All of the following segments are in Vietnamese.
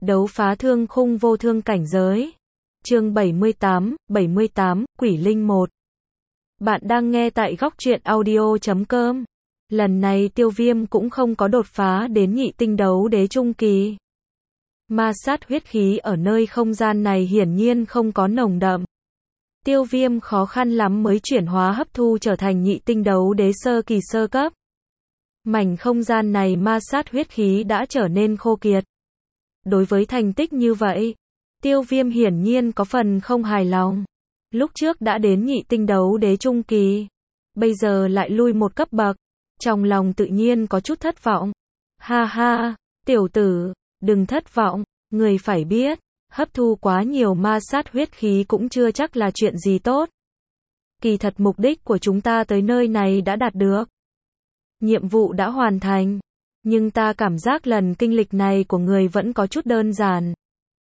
Đấu phá thương khung vô thương cảnh giới. Chương 78, Quỷ Linh 1. Bạn đang nghe tại góc truyện audio.com. Lần này Tiêu Viêm cũng không có đột phá đến nhị tinh đấu đế trung kỳ. Ma sát huyết khí ở nơi không gian này hiển nhiên không có nồng đậm. Tiêu Viêm khó khăn lắm mới chuyển hóa hấp thu trở thành nhị tinh đấu đế sơ kỳ sơ cấp. Mảnh không gian này ma sát huyết khí đã trở nên khô kiệt. Đối với thành tích như vậy, Tiêu Viêm hiển nhiên có phần không hài lòng. Lúc trước đã đến nhị tinh đấu đế trung kỳ, bây giờ lại lui một cấp bậc, trong lòng tự nhiên có chút thất vọng. Ha ha, tiểu tử, đừng thất vọng, người phải biết, hấp thu quá nhiều ma sát huyết khí cũng chưa chắc là chuyện gì tốt. Kỳ thật mục đích của chúng ta tới nơi này đã đạt được. Nhiệm vụ đã hoàn thành, nhưng ta cảm giác lần kinh lịch này của người vẫn có chút đơn giản.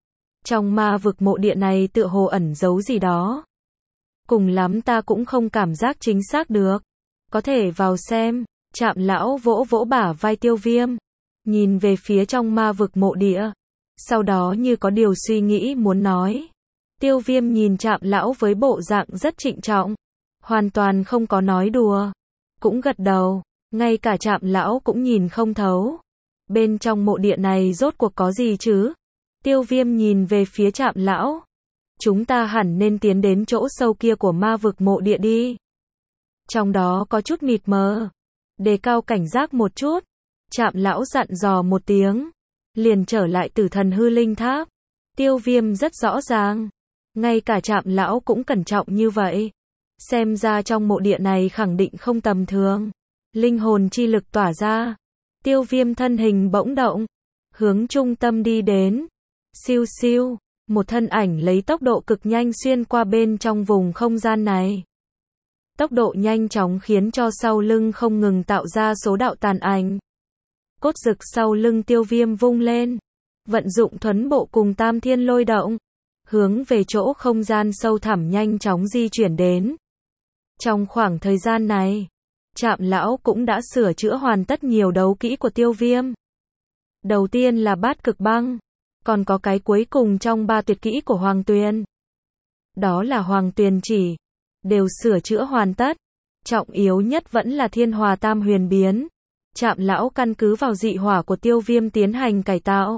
Trong ma vực mộ địa này tựa hồ ẩn giấu gì đó. Cùng lắm ta cũng không cảm giác chính xác được. Có thể vào xem. Trạm lão vỗ vỗ bả vai Tiêu Viêm, nhìn về phía trong ma vực mộ địa, sau đó như có điều suy nghĩ muốn nói. Tiêu Viêm nhìn Trạm lão với bộ dạng rất trịnh trọng, hoàn toàn không có nói đùa, cũng gật đầu, ngay cả Trạm lão cũng nhìn không thấu. Bên trong mộ địa này rốt cuộc có gì chứ? Tiêu Viêm nhìn về phía Trạm lão. Chúng ta hẳn nên tiến đến chỗ sâu kia của ma vực mộ địa đi. Trong đó có chút mịt mờ. Đề cao cảnh giác một chút. Trạm lão dặn dò một tiếng, liền trở lại Tử Thần Hư Linh Tháp. Tiêu Viêm rất rõ ràng, ngay cả Trạm lão cũng cẩn trọng như vậy. Xem ra trong mộ địa này khẳng định không tầm thường. Linh hồn chi lực tỏa ra. Tiêu Viêm thân hình bỗng động, hướng trung tâm đi đến. Siêu siêu, một thân ảnh lấy tốc độ cực nhanh xuyên qua bên trong vùng không gian này. Tốc độ nhanh chóng khiến cho sau lưng không ngừng tạo ra số đạo tàn ảnh. Cốt rực sau lưng Tiêu Viêm vung lên, vận dụng thuấn bộ cùng Tam Thiên Lôi Động, hướng về chỗ không gian sâu thẳm nhanh chóng di chuyển đến. Trong khoảng thời gian này, Trạm lão cũng đã sửa chữa hoàn tất nhiều đấu kỹ của Tiêu Viêm. Đầu tiên là Bát Cực Băng, còn có cái cuối cùng trong 3 tuyệt kỹ của Hoàng Tuyền. Đó là Hoàng Tuyền Chỉ, đều sửa chữa hoàn tất. Trọng yếu nhất vẫn là Thiên Hòa Tam Huyền Biến. Trạm lão căn cứ vào dị hỏa của Tiêu Viêm tiến hành cải tạo,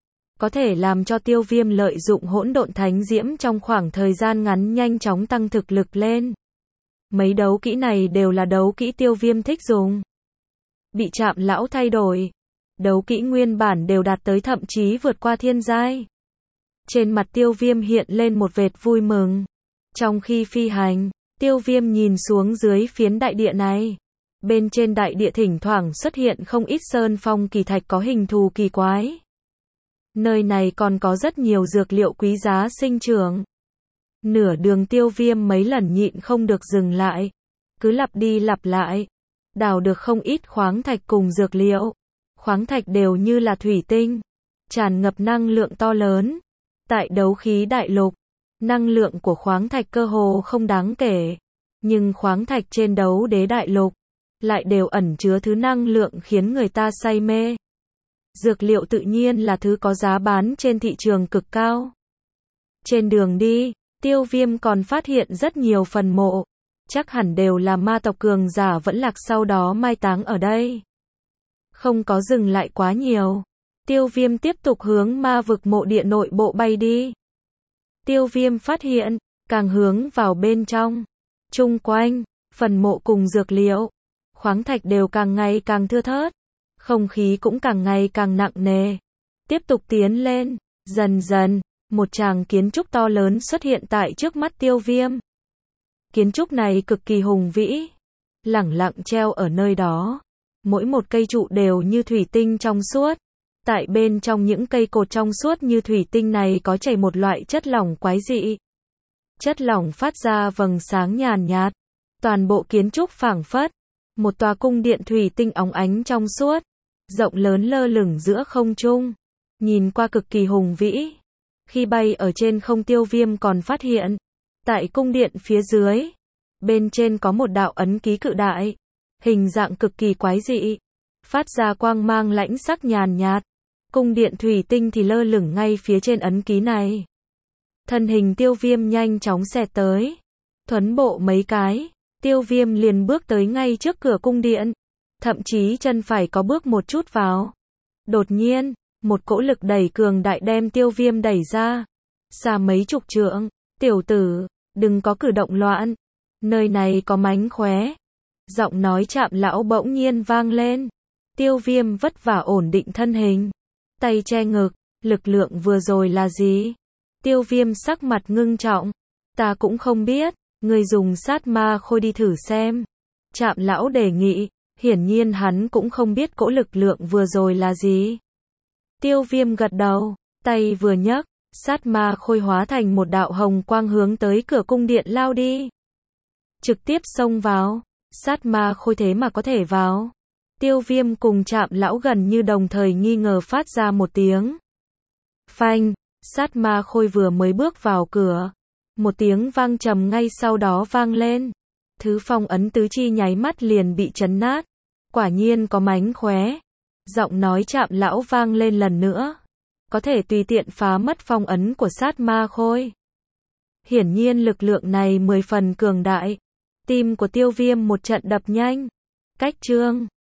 có thể làm cho Tiêu Viêm lợi dụng hỗn độn thánh diễm trong khoảng thời gian ngắn nhanh chóng tăng thực lực lên. Mấy đấu kỹ này đều là đấu kỹ Tiêu Viêm thích dùng. Bị Trạm lão thay đổi, đấu kỹ nguyên bản đều đạt tới thậm chí vượt qua thiên giai. Trên mặt Tiêu Viêm hiện lên một vệt vui mừng. Trong khi phi hành, Tiêu Viêm nhìn xuống dưới phiến đại địa này. Bên trên đại địa thỉnh thoảng xuất hiện không ít sơn phong kỳ thạch có hình thù kỳ quái. Nơi này còn có rất nhiều dược liệu quý giá sinh trưởng. Nửa đường Tiêu Viêm mấy lần nhịn không được dừng lại, cứ lặp đi lặp lại, đào được không ít khoáng thạch cùng dược liệu. Khoáng thạch đều như là thủy tinh, tràn ngập năng lượng to lớn. Tại đấu khí đại lục, năng lượng của khoáng thạch cơ hồ không đáng kể, nhưng khoáng thạch trên đấu đế đại lục lại đều ẩn chứa thứ năng lượng khiến người ta say mê. Dược liệu tự nhiên là thứ có giá bán trên thị trường cực cao. Trên đường đi, Tiêu Viêm còn phát hiện rất nhiều phần mộ, chắc hẳn đều là ma tộc cường giả vẫn lạc sau đó mai táng ở đây. Không có dừng lại quá nhiều, Tiêu Viêm tiếp tục hướng ma vực mộ địa nội bộ bay đi. Tiêu Viêm phát hiện, càng hướng vào bên trong, chung quanh, phần mộ cùng dược liệu, khoáng thạch đều càng ngày càng thưa thớt, không khí cũng càng ngày càng nặng nề. Tiếp tục tiến lên, dần dần, một tràng kiến trúc to lớn xuất hiện tại trước mắt Tiêu Viêm. Kiến trúc này cực kỳ hùng vĩ, lẳng lặng treo ở nơi đó. Mỗi một cây trụ đều như thủy tinh trong suốt. Tại bên trong những cây cột trong suốt như thủy tinh này có chảy một loại chất lỏng quái dị. Chất lỏng phát ra vầng sáng nhàn nhạt. Toàn bộ kiến trúc phảng phất một tòa cung điện thủy tinh óng ánh trong suốt, rộng lớn lơ lửng giữa không trung, nhìn qua cực kỳ hùng vĩ. Khi bay ở trên không, Tiêu Viêm còn phát hiện, tại cung điện phía dưới, bên trên có một đạo ấn ký cự đại, hình dạng cực kỳ quái dị, phát ra quang mang lãnh sắc nhàn nhạt. Cung điện thủy tinh thì lơ lửng ngay phía trên ấn ký này. Thân hình Tiêu Viêm nhanh chóng xẹt tới. Thuấn bộ mấy cái, Tiêu Viêm liền bước tới ngay trước cửa cung điện. Thậm chí chân phải có bước một chút vào. Đột nhiên, một cỗ lực đẩy cường đại đem Tiêu Viêm đẩy ra. Xa mấy chục trượng, tiểu tử, đừng có cử động loạn. Nơi này có mánh khóe. Giọng nói Trạm lão bỗng nhiên vang lên. Tiêu Viêm vất vả ổn định thân hình. Tay che ngực, lực lượng vừa rồi là gì? Tiêu Viêm sắc mặt ngưng trọng. Ta cũng không biết, người dùng sát ma khôi đi thử xem. Trạm lão đề nghị, hiển nhiên hắn cũng không biết cỗ lực lượng vừa rồi là gì. Tiêu Viêm gật đầu, tay vừa nhấc, sát ma khôi hóa thành một đạo hồng quang hướng tới cửa cung điện lao đi. Trực tiếp xông vào, sát ma khôi thế mà có thể vào. Tiêu Viêm cùng Trạm lão gần như đồng thời nghi ngờ phát ra một tiếng. Phanh, sát ma khôi vừa mới bước vào cửa. Một tiếng vang trầm ngay sau đó vang lên. Thứ phong ấn tứ chi nháy mắt liền bị chấn nát. Quả nhiên có mánh khóe. Giọng nói Trạm lão vang lên lần nữa. Có thể tùy tiện phá mất phong ấn của sát ma khôi. Hiển nhiên lực lượng này 10 phần cường đại. Tim của Tiêu Viêm một trận đập nhanh. Cách chương